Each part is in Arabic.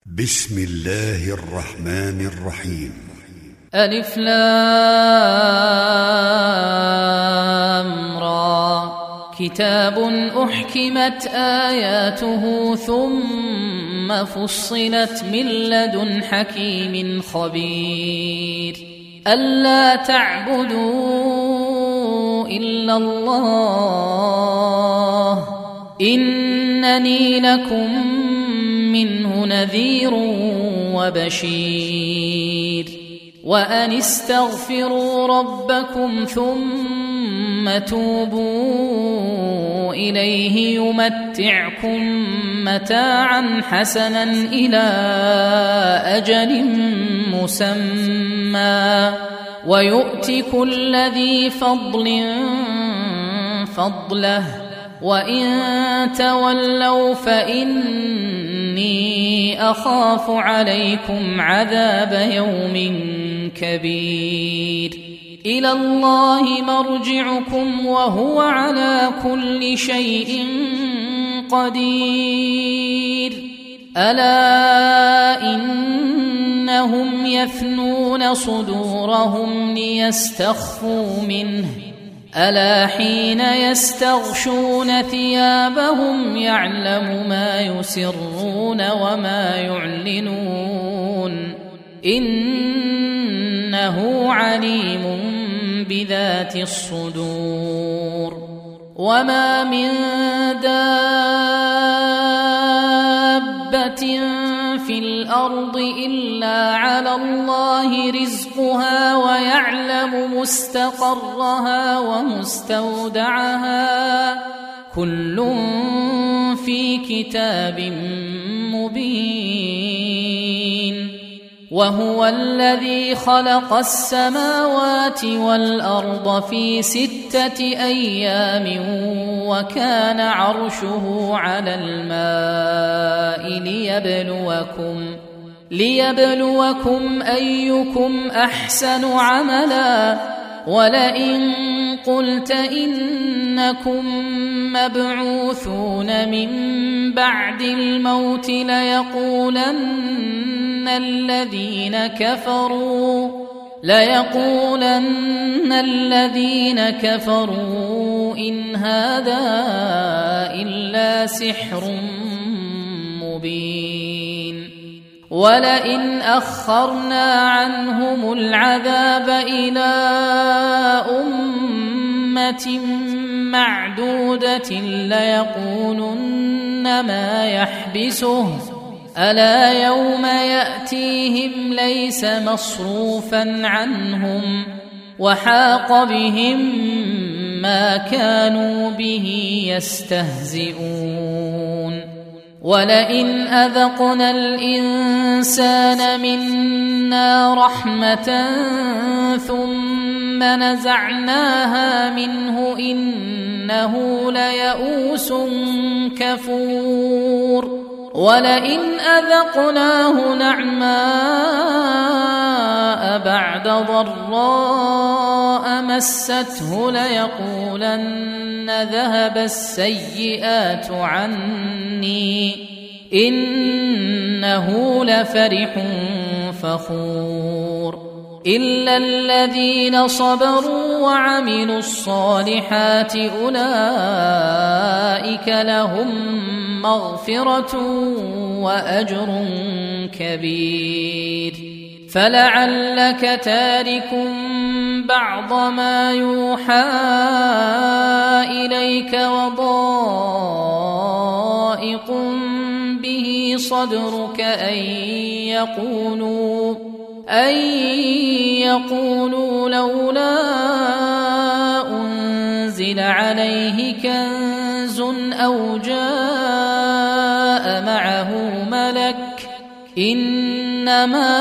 بسم الله الرحمن الرحيم. ألف لام را. كتاب أحكمت آياته ثم فصلت من لدن حكيم خبير. ألا تعبدوا إلا الله إنني لكم منه نذير وبشير. وأن استغفروا ربكم ثم توبوا إليه يمتعكم متاعا حسنا إلى أجل مسمى ويؤت كل ذي فضل فضله وإن تولوا فإني أخاف عليكم عذاب يوم كبير. إلى الله مرجعكم وهو على كل شيء قدير. ألا إنهم يثنون صدورهم ليستخفوا منه ألا حين يستغشون ثيابهم يعلم ما يسرون وما يعلنون إنه عليم بذات الصدور. وما من دابة في الأرض إلا على الله رزقها ويعلم مستقرها ومستودعها كل في كتاب مبين. وهو الذي خلق السماوات والأرض في 6 أيام وكان عرشه على الماء ليبلوكم أيكم أحسن عملا. ولئن قلت إنكم مبعوثون من بعد الموت ليقولن الذين كفروا إن هذا إلا سحر مبين. ولئن أخرنا عنهم العذاب إلى أمة معدودة ليقولن ما يحبسه ألا يوم يأتيهم ليس مصروفا عنهم وحاق بهم ما كانوا به يستهزئون. ولئن أذقنا الإنسان منا رحمة ثم نزعناها منه إنه ليئوس كفور. ولئن أذقناه نعماء بعد ضراء مسته ليقولن ذهب السيئات عني إنه لفرح فخور. إلا الذين صبروا وعملوا الصالحات أولئك لهم مغفرة وأجر كبير. فلعلك تارك بعض ما يوحى إليك وضائق به صدرك أن يقولوا لولا أنزل عليه كنز أو جاء معه ملك إنما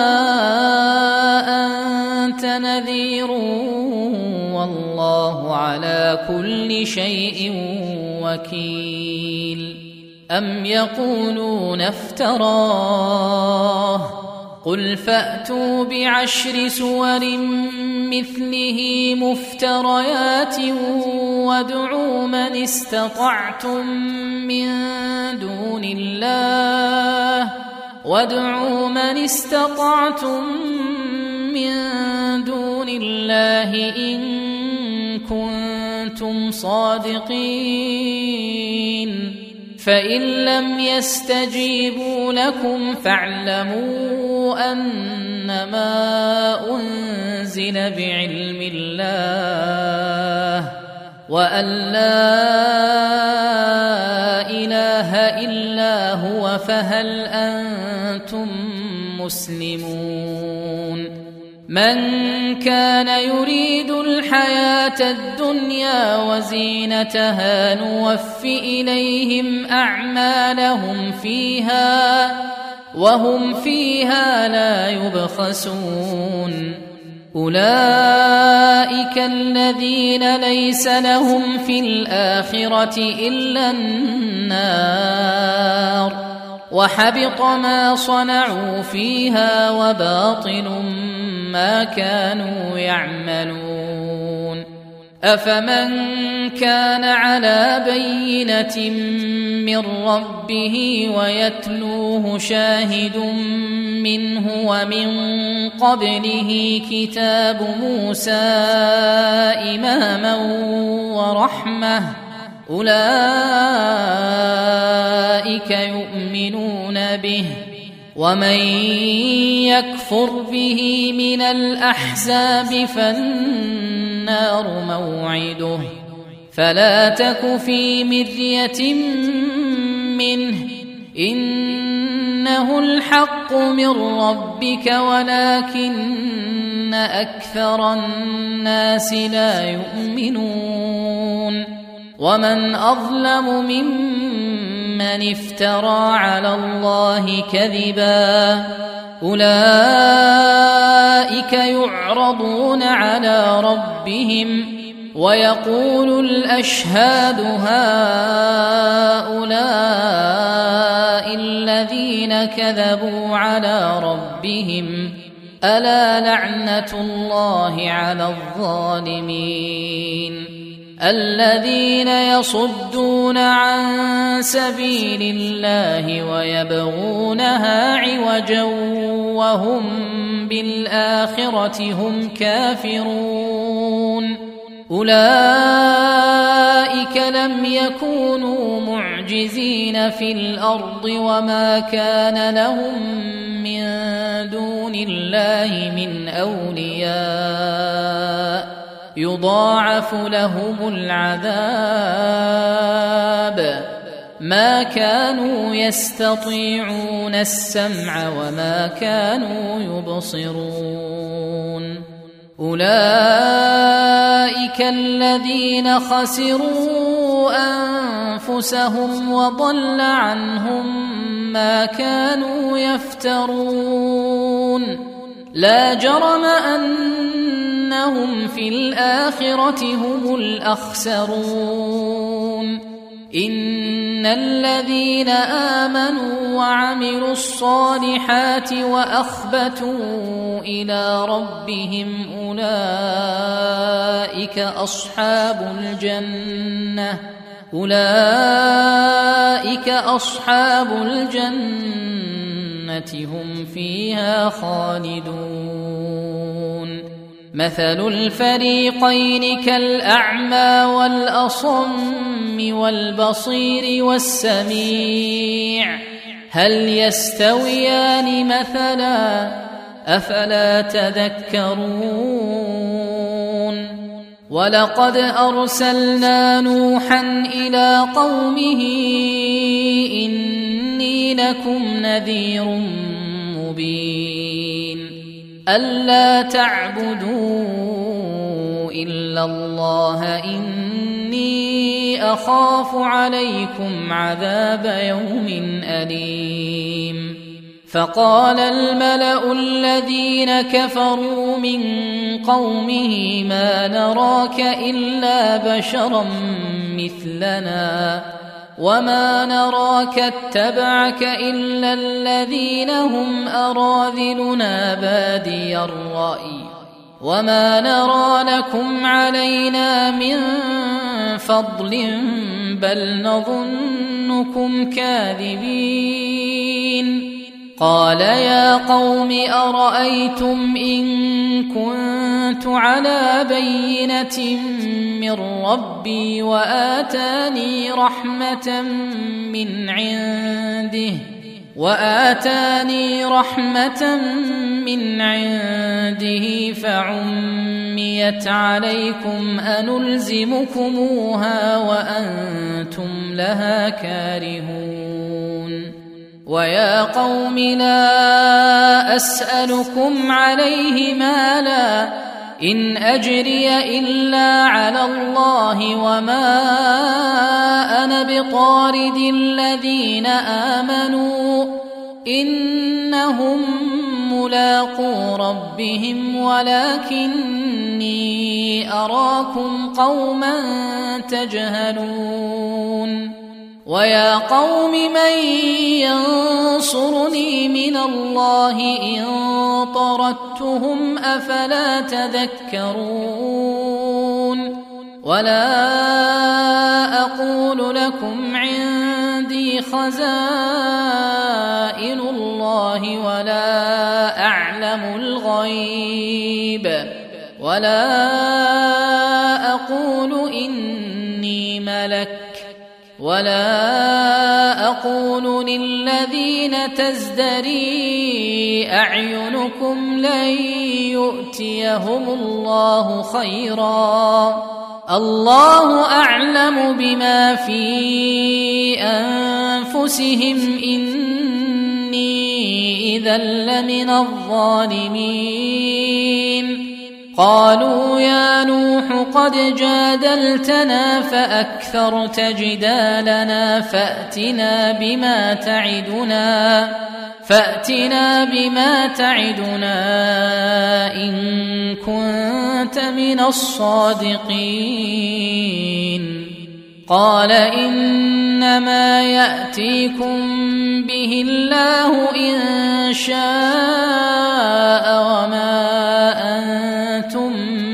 أنت نذير والله على كل شيء وكيل. أم يقولون افتراه قل فأتوا ب10 سور مثله مفتريات وادعوا من استطعتم من دون الله وادعوا من استطعتم من دون الله إن كنتم صادقين فإن لم يستجيبوا لكم فاعلموا أنما أنزل بعلم الله وأن لا إله إلا هو فهل أنتم مسلمون من كان يريد الحياة الدنيا وزينتها نوف إليهم أعمالهم فيها وهم فيها لا يبخسون أولئك الذين ليس لهم في الآخرة إلا النار وحبط ما صنعوا فيها وباطل ما كانوا يعملون أفمن كان على بينة من ربه ويتلوه شاهد منه ومن قبله كتاب موسى إماما ورحمة أولئك يؤمنون به ومن يكفر به من الأحزاب فالنار موعده فلا تك في مرية منه إنه الحق من ربك ولكن أكثر الناس لا يؤمنون ومن أظلم ممن افترى على الله كذبا أولئك يعرضون على ربهم ويقول الأشهاد هؤلاء الذين كذبوا على ربهم ألا لعنة الله على الظالمين الذين يصدون عن سبيل الله ويبغونها عوجا وهم بالآخرة هم كافرون أولئك لم يكونوا معجزين في الأرض وما كان لهم من دون الله من أولياء يضاعف لهم العذاب ما كانوا يستطيعون السمع وما كانوا يبصرون أولئك الذين خسروا أنفسهم وضل عنهم ما كانوا يفترون لا جرم أنهم في الآخرة هم الأخسرون إن الذين آمنوا وعملوا الصالحات وأخبتوا إلى ربهم أولئك أصحاب الجنة هم فيها خالدون مثل الفريقين كالأعمى والأصم والبصير والسميع هل يستويان مثلا أفلا تذكرون ولقد أرسلنا نوحا إلى قومه إني لكم نذير مبين ألا تعبدوا إلا الله إني أخاف عليكم عذاب يوم أليم فقال الملأ الذين كفروا من قومه ما نراك إلا بشرا مثلنا وما نراك اتبعك إلا الذين هم أراذلنا بادي الرأي وما نرى لكم علينا من فضل بل نظنكم كاذبين قال يا قوم أرأيتم إن كنت على بينة من ربي وآتاني رحمة من عنده فعميت عليكم أنلزمكموها وأنتم لها كارهون ويا قوم لا أسألكم عليه مالا إن أجري إلا على الله وما أنا بطارد الذين آمنوا إنهم ملاقو ربهم ولكني أراكم قوما تجهلون ويا قوم من ينصرني من الله إن طردتهم أفلا تذكرون ولا أقول لكم عندي خزائن الله ولا أعلم الغيب ولا أقول إني ملك ولا أقول للذين تزدري أعينكم لن يؤتيهم الله خيرا الله أعلم بما في أنفسهم إني إذا لمن الظالمين قالوا يا نوح قد جادلتنا فأكثرت جدالنا فأتنا بما تعدنا إن كنت من الصادقين قال إنما يأتيكم به الله إن شاء وما أنتم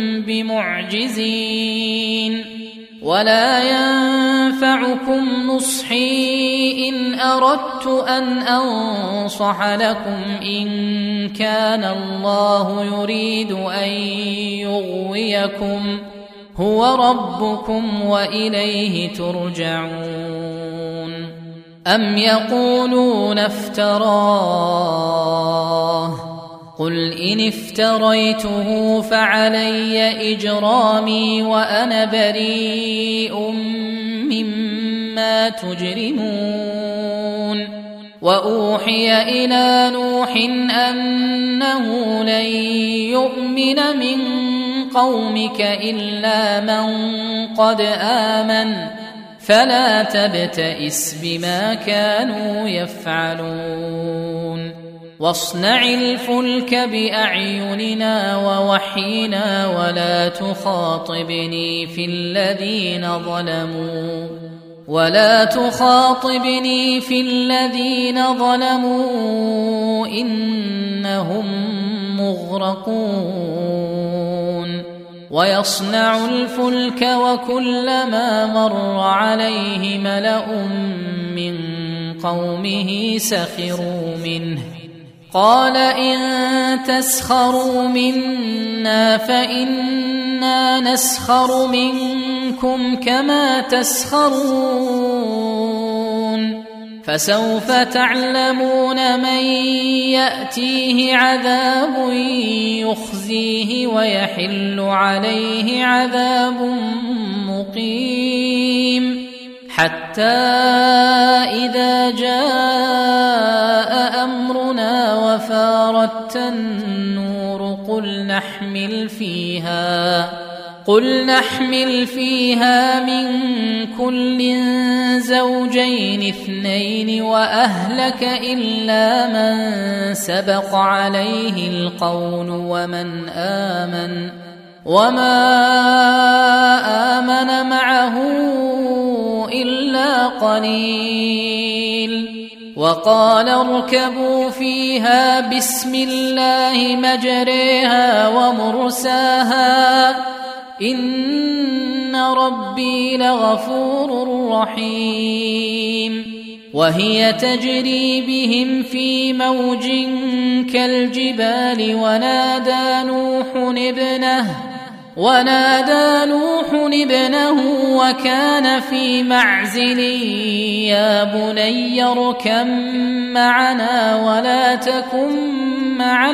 بمعجزين ولا ينفعكم نصحي إن أردت أن أنصح لكم إن كان الله يريد أن يغويكم هو ربكم وإليه ترجعون أم يقولون افتراه قل إن افتريته فعلي إجرامي وأنا بريء مما تجرمون وأوحي إلى نوح أنه لن يؤمن من قومك إلا من قد آمن فلا تبتئس بما كانوا يفعلون واصنع الفلك بأعيننا ووحينا ولا تخاطبني في الذين ظلموا إنهم مغرقون ويصنع الفلك وكلما مر عليه ملأ من قومه سخروا منه قال إن تسخروا منا فإنا نسخر منكم كما تسخرون فسوف تعلمون من يأتيه عذاب يخزيه ويحل عليه عذاب مقيم حتى إذا جاء أمرنا وفارت النور قل نحمل فيها من كل زوجين اثنين وأهلك إلا من سبق عليه القول وما آمن معه إلا قليل وقال اركبوا فيها بسم الله مجريها ومرساها إن ربي لغفور رحيم وهي تجري بهم في موج كالجبال ونادى نوح ابنه وكان في معزل يا بني اركب معنا ولا تكن مع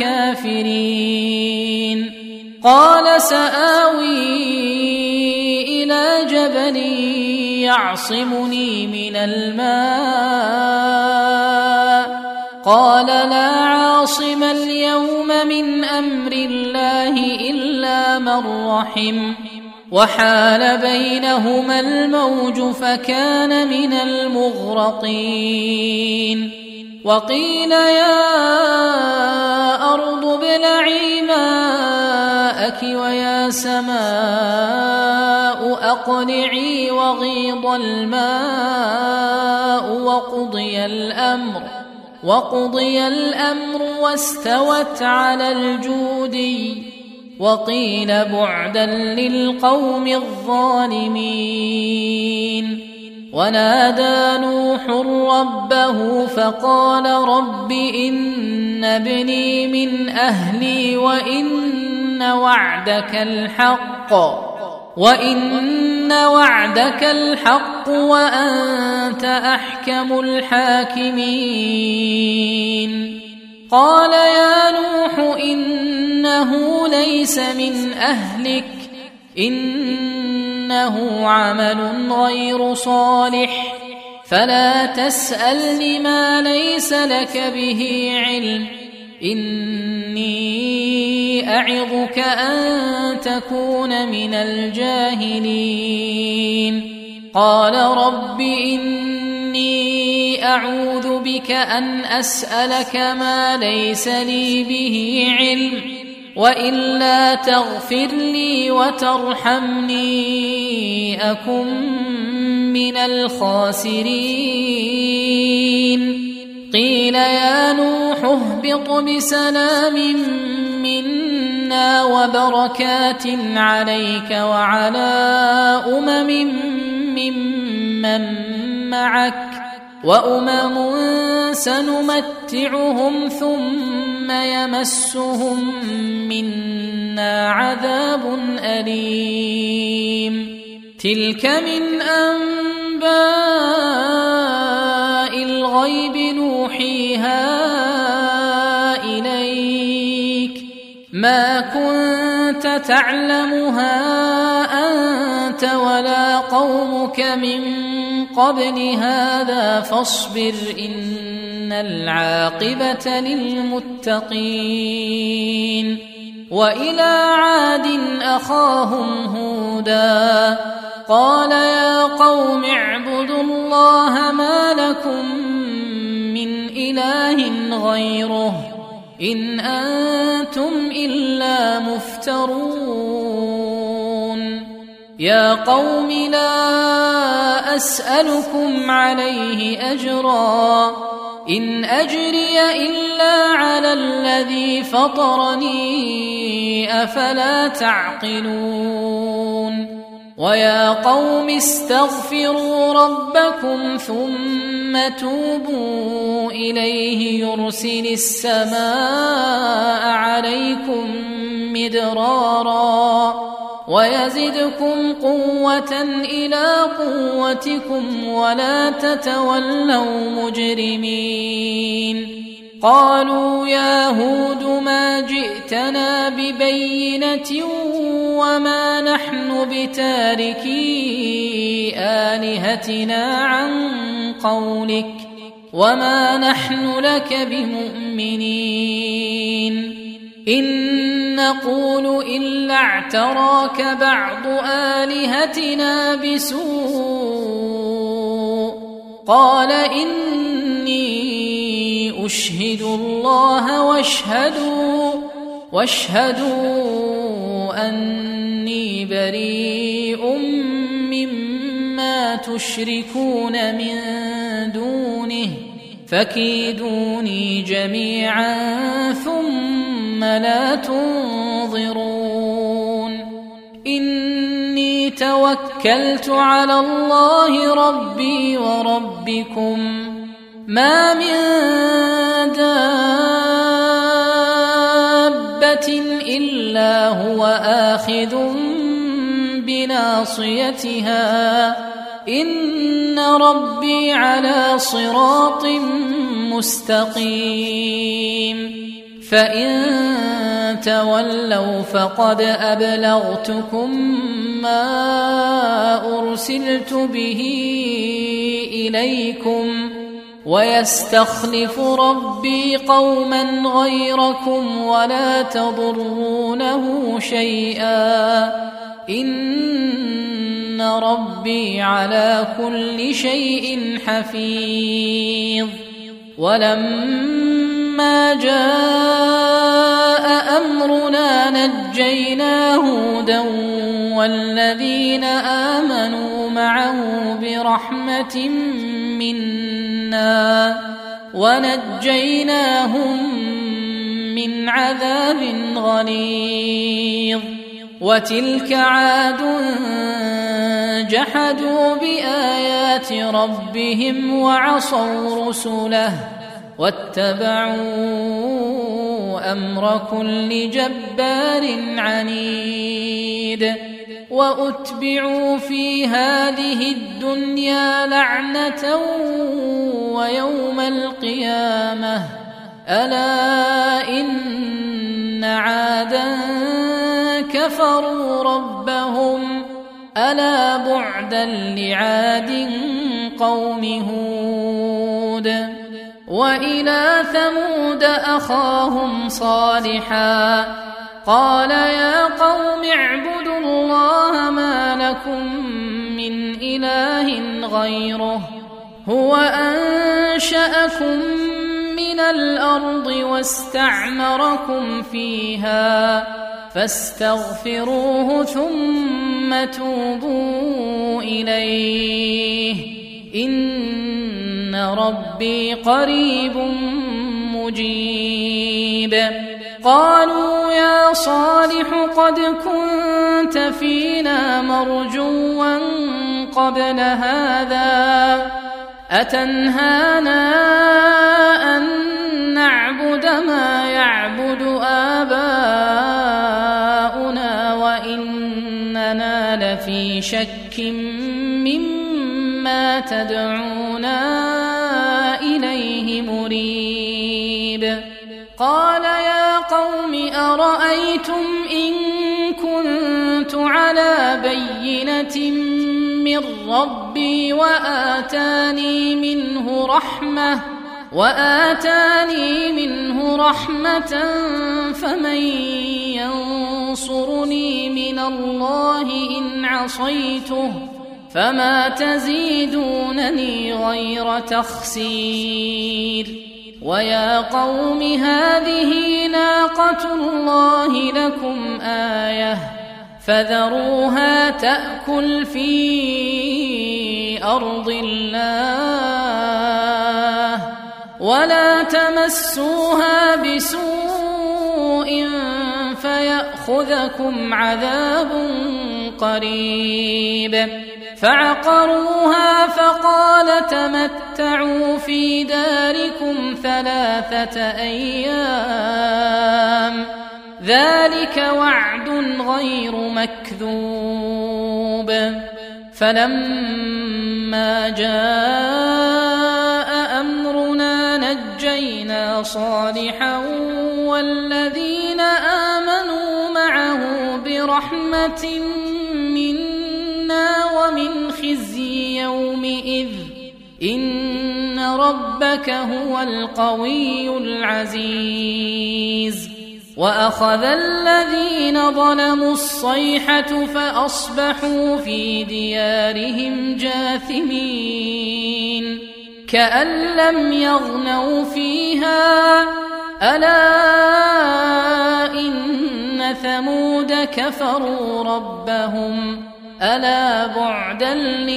الكافرين قال سآوي إلى جبل يعصمني من الماء قال لا عاصم اليوم من أمر الله إلا من رحم وحال بينهما الموج فكان من المغرقين وقيل يا أرض ابلعي ماءك ويا سماء أقلعي وغيض الماء وقضي الأمر واستوت على الجودي وقيل بعدا للقوم الظالمين ونادى نوح ربه فقال رب إن ابني من أهلي وإن وعدك الحق وأنت أحكم الحاكمين قال يا نوح إنه ليس من أهلك إنه عمل غير صالح فلا تسألني ما ليس لك به علم إني أعظك أن تكون من الجاهلين قال رب إني أعوذ بك أن أسألك ما ليس لي به علم وإلا تغفر لي وترحمني أكن من الخاسرين قيل يا نوح اهبط بسلام منا وبركات عليك وعلى ممن معك وأمم سنمتعهم ثم يمسهم منا عذاب أليم تلك من أنباء الغيب نوحيها إليك ما كنت تعلمها أنت ولا قومك من قبل هذا فاصبر إن العاقبة للمتقين وإلى عاد أخاهم هودا قال يا قوم اعبدوا الله ما لكم من إله غيره إن أنتم إلا مفترون يا قوم لا أسألكم عليه أجرا إن أجري إلا على الذي فطرني أفلا تعقلون ويا قوم استغفروا ربكم ثم توبوا إليه يرسل السماء عليكم مدرارا ويزدكم قوة إلى قوتكم ولا تتولوا مجرمين قالوا يا هود ما جئتنا ببينة وما نحن بتاركي آلهتنا عن قولك وما نحن لك بمؤمنين إن نقول إلا اعتراك بعض آلهتنا بسوء قال إني أشهد الله واشهدوا أني بريء مما تشركون من دونه فكيدوني جميعا ثم لا تنظرون إني توكلت على الله ربي وربكم ما من دابة إلا هو آخذ بناصيتها إن ربي على صراط مستقيم فإن تولوا فقد أبلغتكم ما أرسلت به إليكم ويستخلف ربي قوما غيركم ولا تضرونه شيئا إن ربي على كل شيء حفيظ ولما جاء أمرنا نجينا هودا والذين آمنوا معه برحمة منا ونجيناهم من عذاب غليظ وتلك عاد جحدوا بآيات ربهم وعصوا رسله واتبعوا أمر كل جبار عنيد وأتبعوا في هذه الدنيا لعنة ويوم القيامة ألا إن عادا كفروا ربهم ألا بعدا لعاد قوم هود وإلى ثمود أخاهم صالحا قال يا قوم اعبدوا الله ما لكم من إله غيره هو أنشأكم من الأرض واستعمركم فيها فاستغفروه ثم توبوا إليه إن ربي قريب مجيب قالوا يا صالح قد كنت فينا مرجوا قبل هذا أتنهانا أن نعبد ما يعبد آباؤنا وإننا لفي شك مما تدعونا إليه مريب قال يا قوم أرأيتم إن كنت على بينة من ربي وآتاني منه رحمة فمن ينصرني من الله إن عصيته فما تزيدونني غير تخسير ويا قوم هذه ناقة الله لكم آية فذروها تأكل في أرض الله ولا تمسوها بسوء فيأخذكم عذاب قريب فعقروها فقال تمتعوا في داركم 3 أيام ذلك وعد غير مكذوب فلما جاء أمرنا نجينا صالحا والذين آمنوا معه برحمة منا ومن خزي يومئذ إن ربك هو القوي العزيز وأخذ الذين ظلموا الصيحة فأصبحوا في ديارهم جاثمين كأن لم يغنوا فيها ألا إن ثمود كفروا ربهم ألا بعدا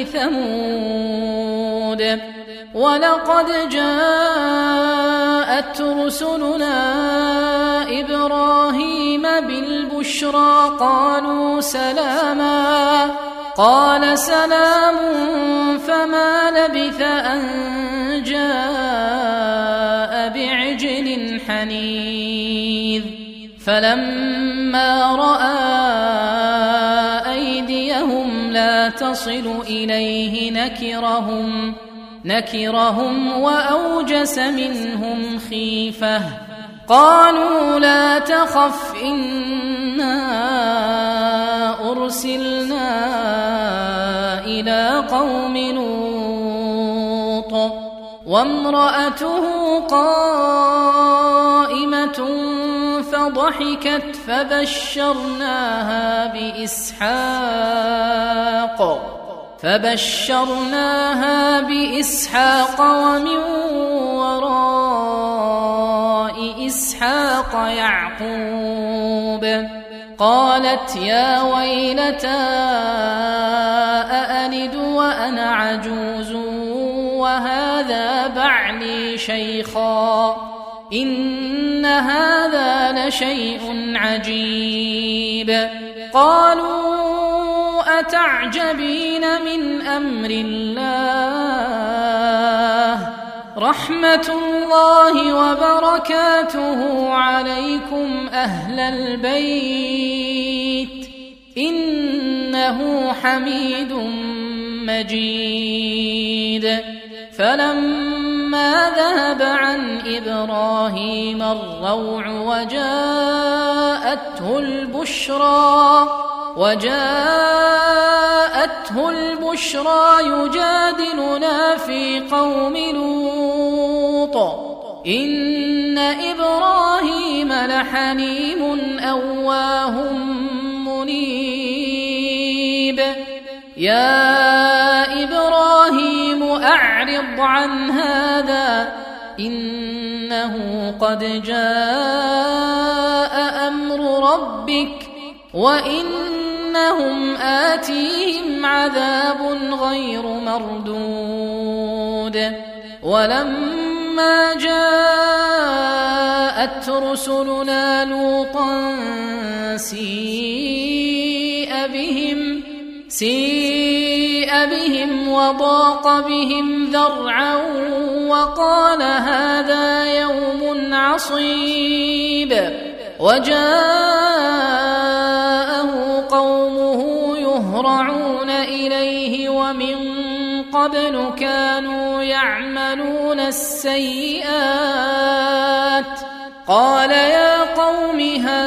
لثمود ولقد جاءت رسلنا إبراهيم بالبشرى قالوا سلاما قال سلام فما لبث أن جاء بعجل حنيذ فلما رأى أيديهم لا تصل إليه نكرهم وأوجس منهم خيفة قالوا لا تخف إنا أرسلنا إلى قوم لوط وامرأته قائمة فضحكت فبشرناها بإسحاق ومن وراء إسحاق يعقوب قالت يا ويلتى أألد وأنا عجوز وهذا بعلي شيخا إن هذا لشيء عجيب قالوا أتعجبين من أمر الله رحمة الله وبركاته عليكم أهل البيت إنه حميد مجيد فلما ذهب عن إبراهيم الروع وجاءته البشرى يجادلنا في قوم لوط إن إبراهيم لحليم أواه منيب يا إبراهيم أعرض عن هذا إنه قد جاء أمر ربك وإنهم آتيهم عذاب غير مردود ولما جاءت رسلنا لوطا سيء بهم وضاق بهم ذرعا وقال هذا يوم عصيب وجاءه قومه يهرعون إليه ومن قبل كانوا يعملون السيئات قال يا قوم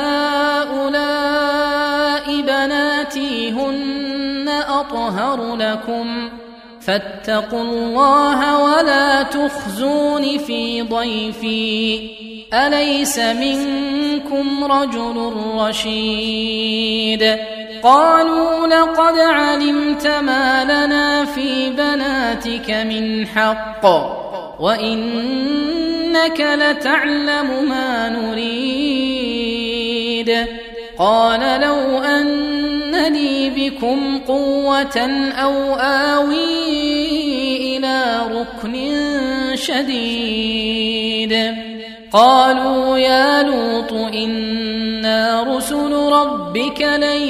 هؤلاء بناتي هن أطهر لكم فاتقوا الله ولا تخزون في ضيفي أليس منكم رجل رشيد قالوا لقد علمت ما لنا في بناتك من حق وإنك لتعلم ما نريد قال لو أن لي بكم قوة أو آوي إلى ركن شديد قالوا يا لوط إنا رسل ربك لن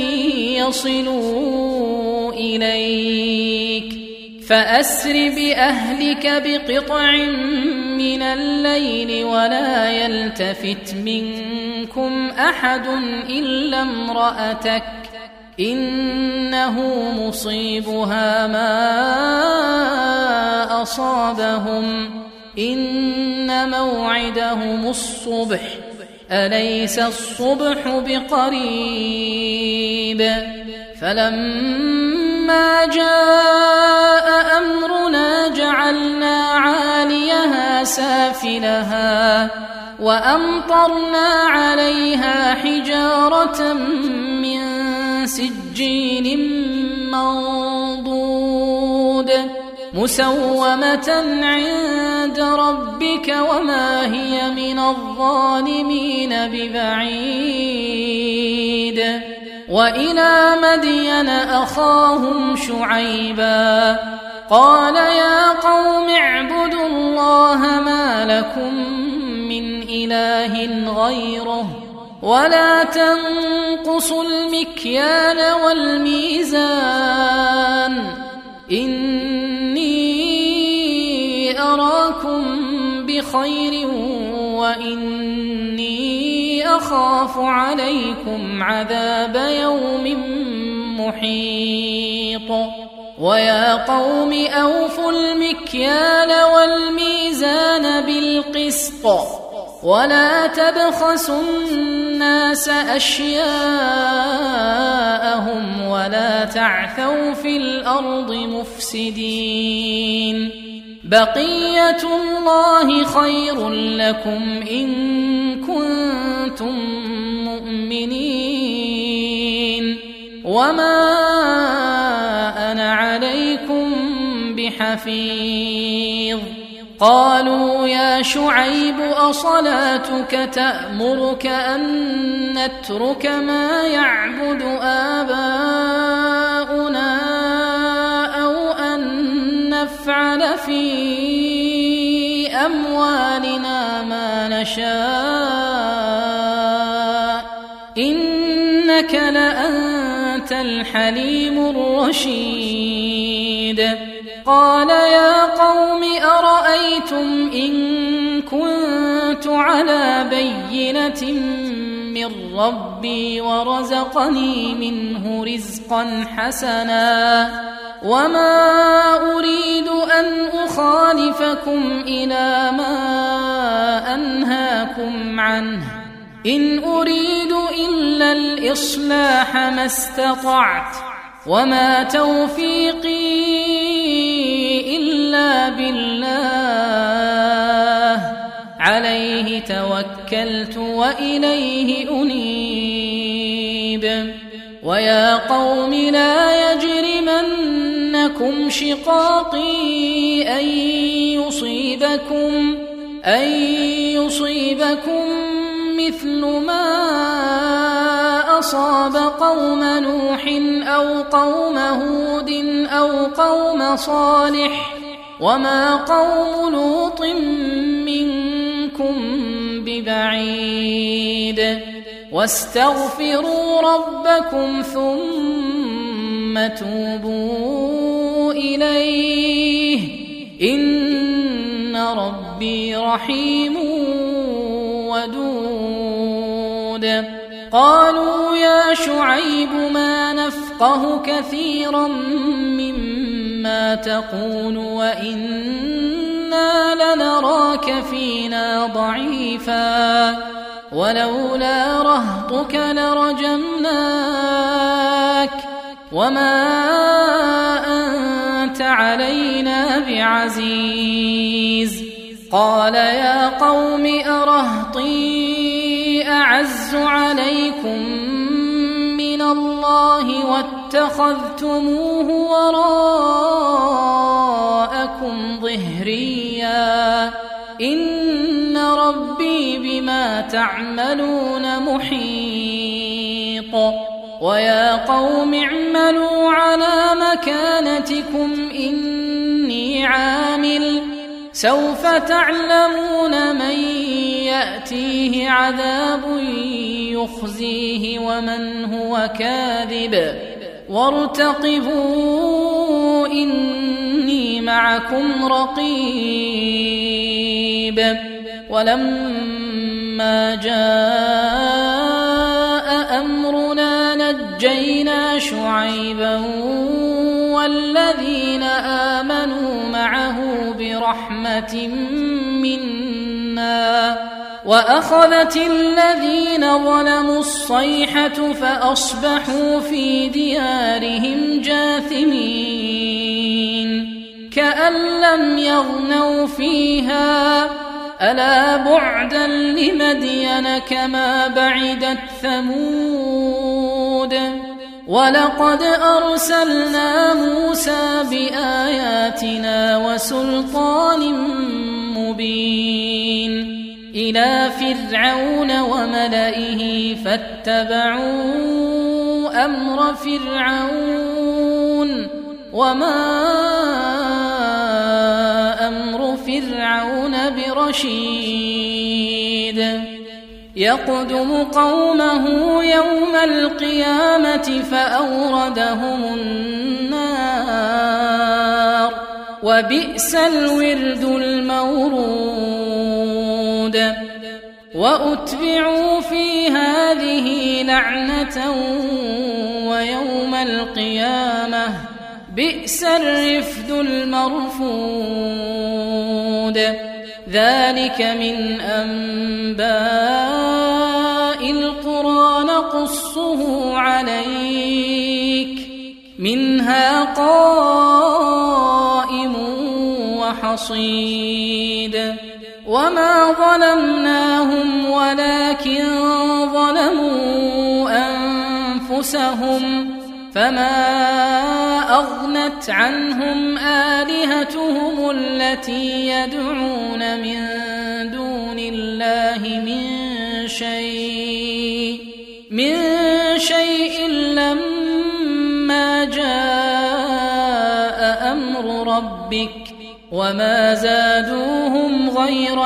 يصلوا إليك فأسر بأهلك بقطع من الليل ولا يلتفت منكم أحد إلا امرأتك إنه مصيبها ما أصابهم إن موعدهم الصبح أليس الصبح بقريب فلما جاء أمرنا جعلنا عاليها سافلها وأمطرنا عليها حجارة من سجيل منضود مسومة عند ربك وما هي من الظالمين ببعيد وإلى مدين أخاهم شعيبا قال يا قوم اعبدوا الله ما لكم من إله غيره ولا تنقصوا المكيال والميزان إني أراكم بخير وإني أخاف عليكم عذاب يوم محيط ويا قوم أوفوا المكيال والميزان بالقسط ولا تبخسوا الناس أشياءهم ولا تعثوا في الأرض مفسدين بقية الله خير لكم إن كنتم مؤمنين وما أنا عليكم بحفيظ قالوا يا شعيب أصلاتك تأمرك أن نترك ما يعبد آباؤنا أو أن نفعل في أموالنا ما نشاء إنك لأنت الحليم الرشيد قال يا قوم أرأيتم إن كنت على بينة من ربي ورزقني منه رزقا حسنا وما أريد أن أخالفكم إلى ما أنهاكم عنه إن أريد إلا الإصلاح ما استطعت وما توفيقي إلا بالله عليه توكلت وإليه أنيب ويا قوم لا يجرمنكم شقاقي أن يصيبكم مثل ما أصاب قوم نوح أو قوم هود أو قوم صالح وما قوم لوط منكم ببعيد واستغفروا ربكم ثم توبوا إليه إن ربي رحيم ودود قالوا يا شعيب ما نفقه كثيرا مما تقول وإنا لنراك فينا ضعيفا ولولا رهطك لرجمناك وما أنت علينا بعزيز قال يا قوم أرهطي أعز عليكم من الله واتخذتموه وراءكم ظهريا إن ربي بما تعملون محيط ويا قوم اعملوا على مكانتكم إني عامل سوف تعلمون من يأتيه عذاب يخزيه ومن هو كاذب وارتقبوا إني معكم رقيب ولما جاء أمرنا نجينا شعيبا والذين آمنوا معه برحمة منا وأخذت الذين ظلموا الصيحة فأصبحوا في ديارهم جاثمين كأن لم يغنوا فيها ألا بعدا لمدين كما بعدت ثمود ولقد أرسلنا موسى بآياتنا وسلطان مبين إلى فرعون وملئه فاتبعوا أمر فرعون وما أمر فرعون برشيد يقدم قومه يوم القيامة فأوردهم النار وبئس الورد المورود وأتبعوا في هذه لعنة ويوم القيامة بئس الرفد المرفود ذلك من أنباء القرى نقصه عليك منها قائم وحصيد وما ظلمناهم ولكن ظلموا أنفسهم فما أغنت عنهم آلهتهم التي يدعون من دون الله من شيء لما جاء أمر ربك وما زادوهم غير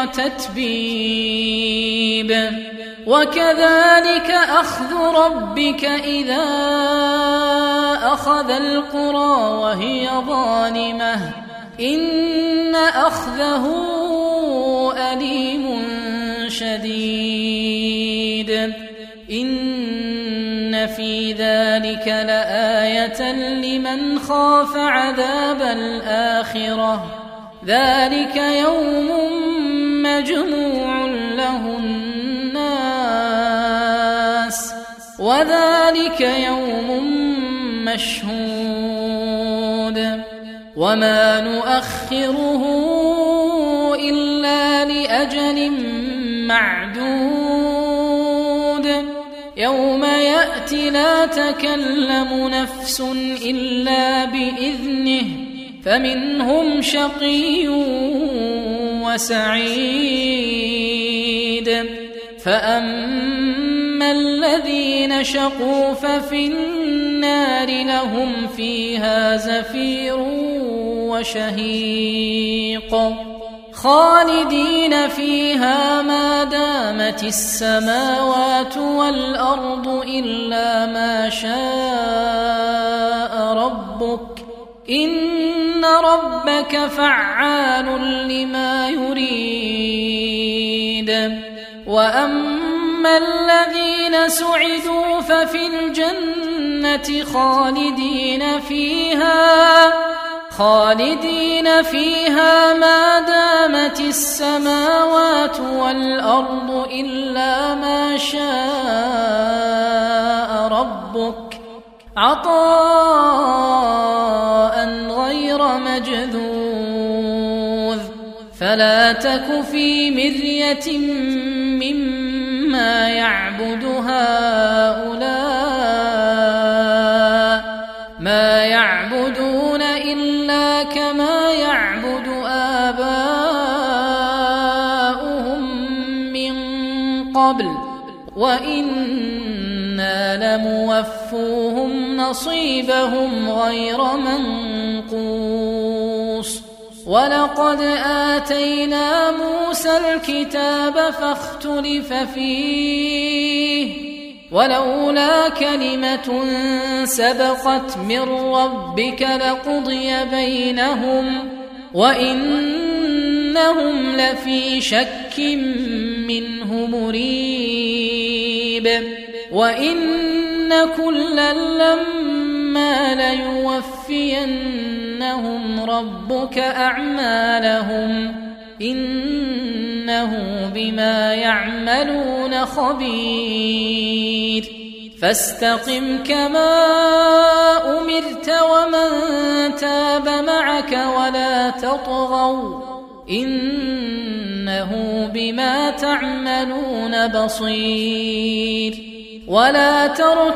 تتبيب وكذلك أخذ ربك إذا أخذ القرى وهي ظالمة إن أخذه أليم شديد إن في ذلك لآية لمن خاف عذاب الآخرة ذلك يوم مجموع له الناس وذلك يوم مشهود وما نؤخره إلا لأجل معدود يوم يأتي لا تكلم نفس إلا بإذنه فمنهم شقي وسعيد فأما الذين شقوا ففي النار لهم فيها زفير وشهيق خالدين فيها ما دامت السماوات والأرض إلا ما شاء ربك إن ربك فعال لما يريد وأما الذين سعدوا ففي الجنة خالدين فيها ما دامت السماوات والأرض إلا ما شاء ربك عطاء غير مجذوذ فلا تك في مرية مما يعبد هؤلاء ما يعبدون إلا كما يعبد آباؤهم من قبل وإنا لموفوهم نصيبهم غير منقوص ولقد آتينا موسى الكتاب فاختلف فيه ولولا كلمة سبقت من ربك لقضي بينهم وإنهم لفي شك منه مريب وإن كلا لما ليوفينهم ربك أعمالهم إنه بما يعملون خبير فاستقم كما أمرت ومن تاب معك ولا تطغوا إنه بما تعملون بصير ولا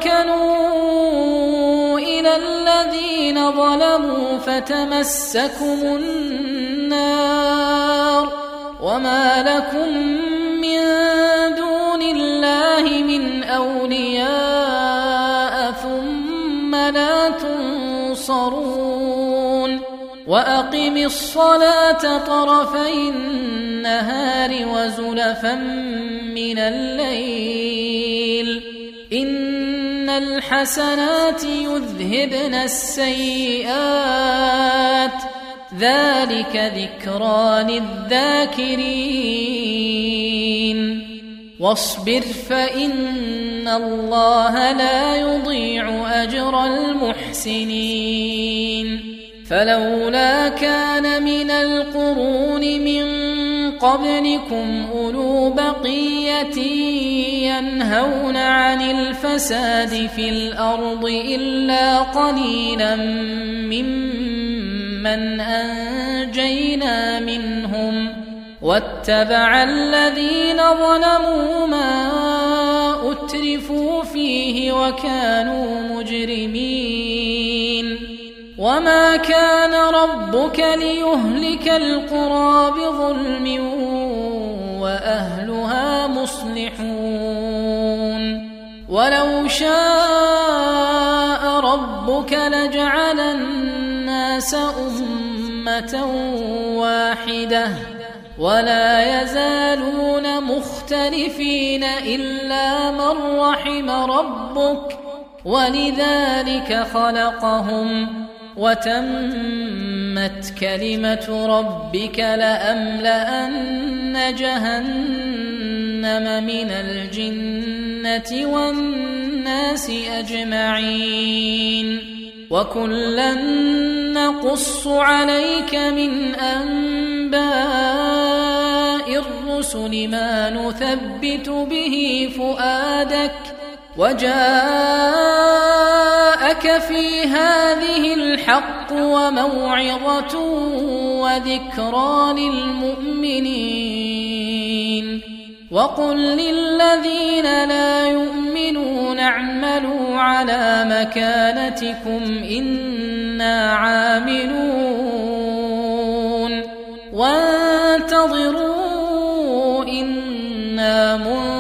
تركنوا إلى الذين ظلموا فتمسكم النار وما لكم من دون الله من أولياء ثم لا تنصرون وأقم الصلاة طرفي النهار وزلفا من الليل إن الحسنات يذهبن السيئات ذلك ذكرى للذاكرين واصبر فإن الله لا يضيع أجر المحسنين فلولا كان من القرون من قبلكم أولو بقية ينهون عن الفساد في الأرض إلا قليلا ممن أنجينا منهم واتبع الذين ظلموا ما أترفوا فيه وكانوا مجرمين وما كان ربك ليهلك القرى بظلم وأهلها مصلحون ولو شاء ربك لجعل الناس أمة واحدة ولا يزالون مختلفين إلا من رحم ربك ولذلك خلقهم وتمت كلمة ربك لأملأن جهنم من الجنة والناس أجمعين وكلا نقص عليك من أنباء الرسل ما نثبت به فؤادك وجاءك في هذه الحق وموعظة وذكرى للمؤمنين وقل للذين لا يؤمنون اعملوا على مكانتكم إنا عاملون وانتظروا إنا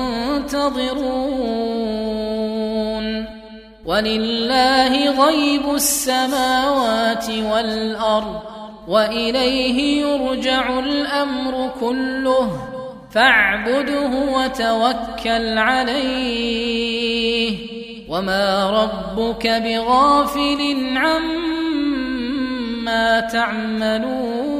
منتظرون ولله غيب السماوات والأرض وإليه يرجع الأمر كله فاعبده وتوكل عليه وما ربك بغافل عما تعملون